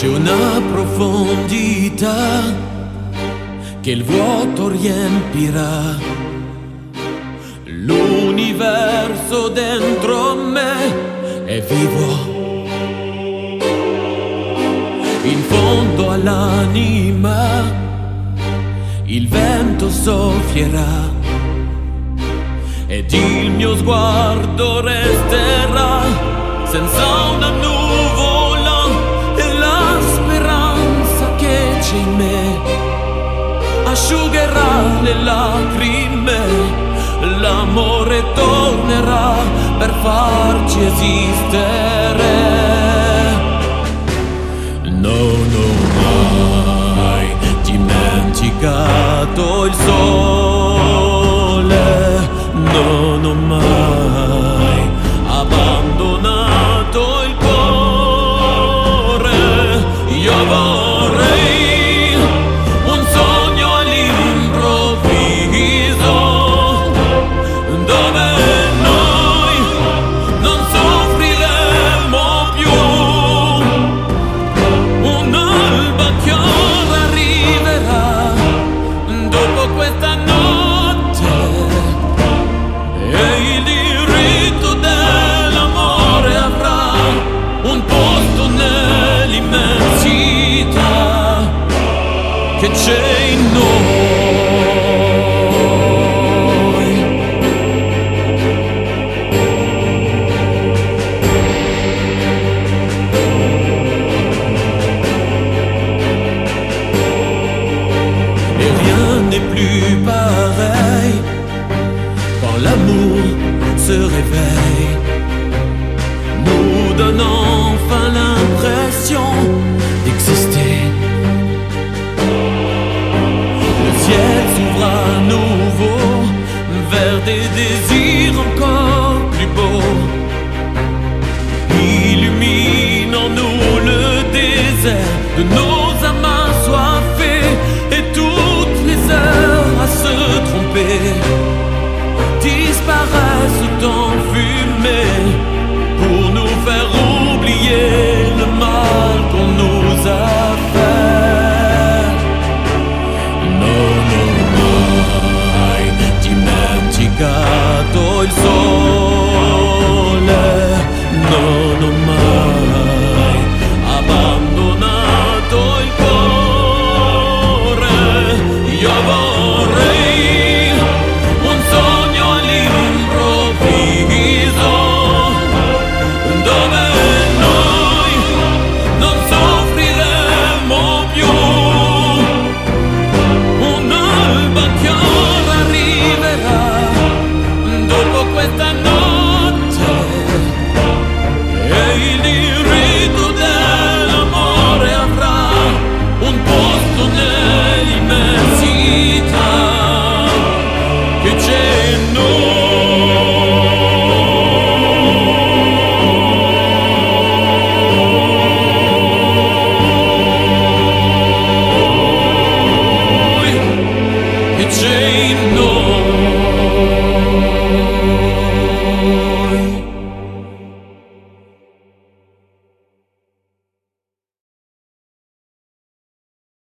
C'è una profondità che il vuoto riempirà, l'universo dentro me è vivo. In fondo all'anima il vento soffierà ed il mio sguardo resterà senza una nuvola, e la speranza che c'è in me asciugherà le lacrime. L'amore tornerà per farci esistere. Non ho mai dimenticato il sole, non ho mai abbandonato il cuore. Io vorrei un sogno all'improvviso, dove noi non soffriremo più. Un'alba che ora arriverà dopo questa notte, e il diritto dell'amore avrà un posto nell'immensità che c'è in noi. Et rien n'est plus pareil quand l'amour se réveille.